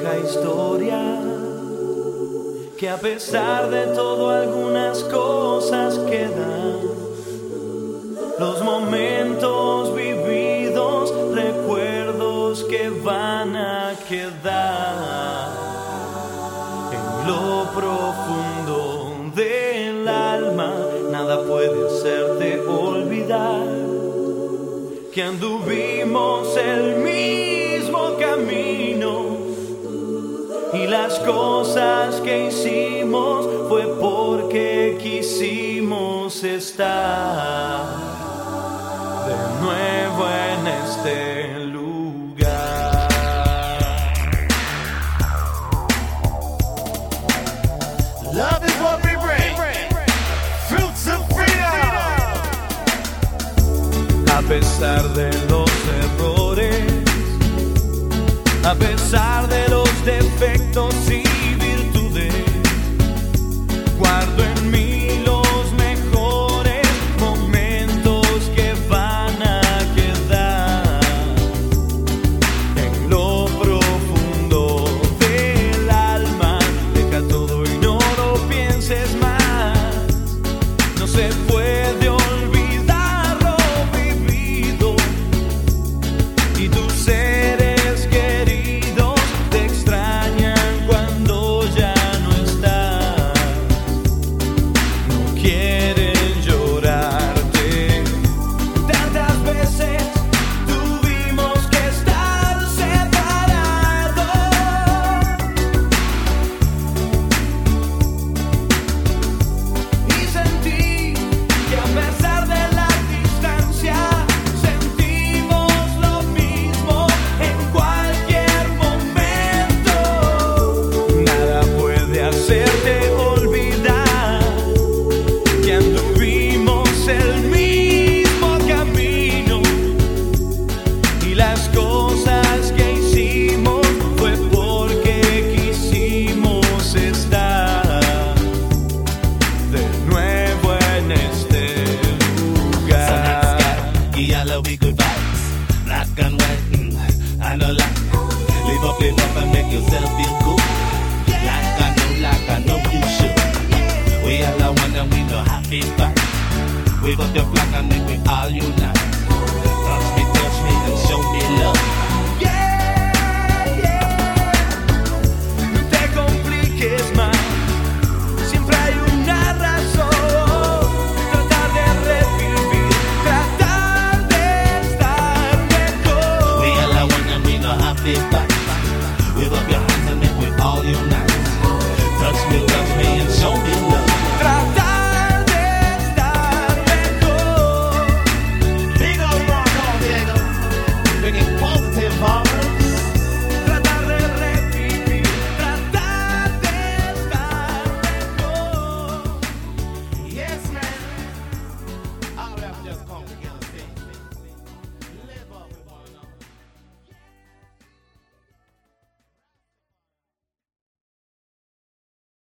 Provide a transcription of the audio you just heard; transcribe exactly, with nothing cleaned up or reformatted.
la historia, que a pesar de todo algunas cosas quedan, los momentos vividos, recuerdos que van a quedar en lo profundo del alma. Nada puede hacerte olvidar que anduvimos el mismo camino, y las cosas que hicimos fue porque quisimos estar de nuevo en este lugar. Love is what we bring. Fruits of freedom. A pesar de los errores, a pesar de los defectos y virtudes, guardo en mí los mejores momentos que van a quedar en lo profundo del alma. Deja todo y no lo pienses más. No se puede olvidar lo vivido, y tus seres queridos te extrañan cuando ya no estás. No quieren llorarte. Tantas veces tuvimos que estar separados, y sentí que a pesar de la distancia sentimos lo mismo en cualquier momento. Nada puede hacerte olvidar que anduvimos el mismo camino, y las cosas que hicimos fue porque quisimos estar de nuevo en este lugar. Yellow, we good vibes. Black and white, mm, I know like. Live up, live up and make yourself feel good. Like I know, like I know you should. We all are one and we know happy vibe. Wave up your flag and make we all unite. Touch me, touch me and show me love. Yeah, yeah. No te compliques más, siempre hay una razón. Tratar de revivir, tratar de estar mejor. We all are one and we know happy vibe. Wave up your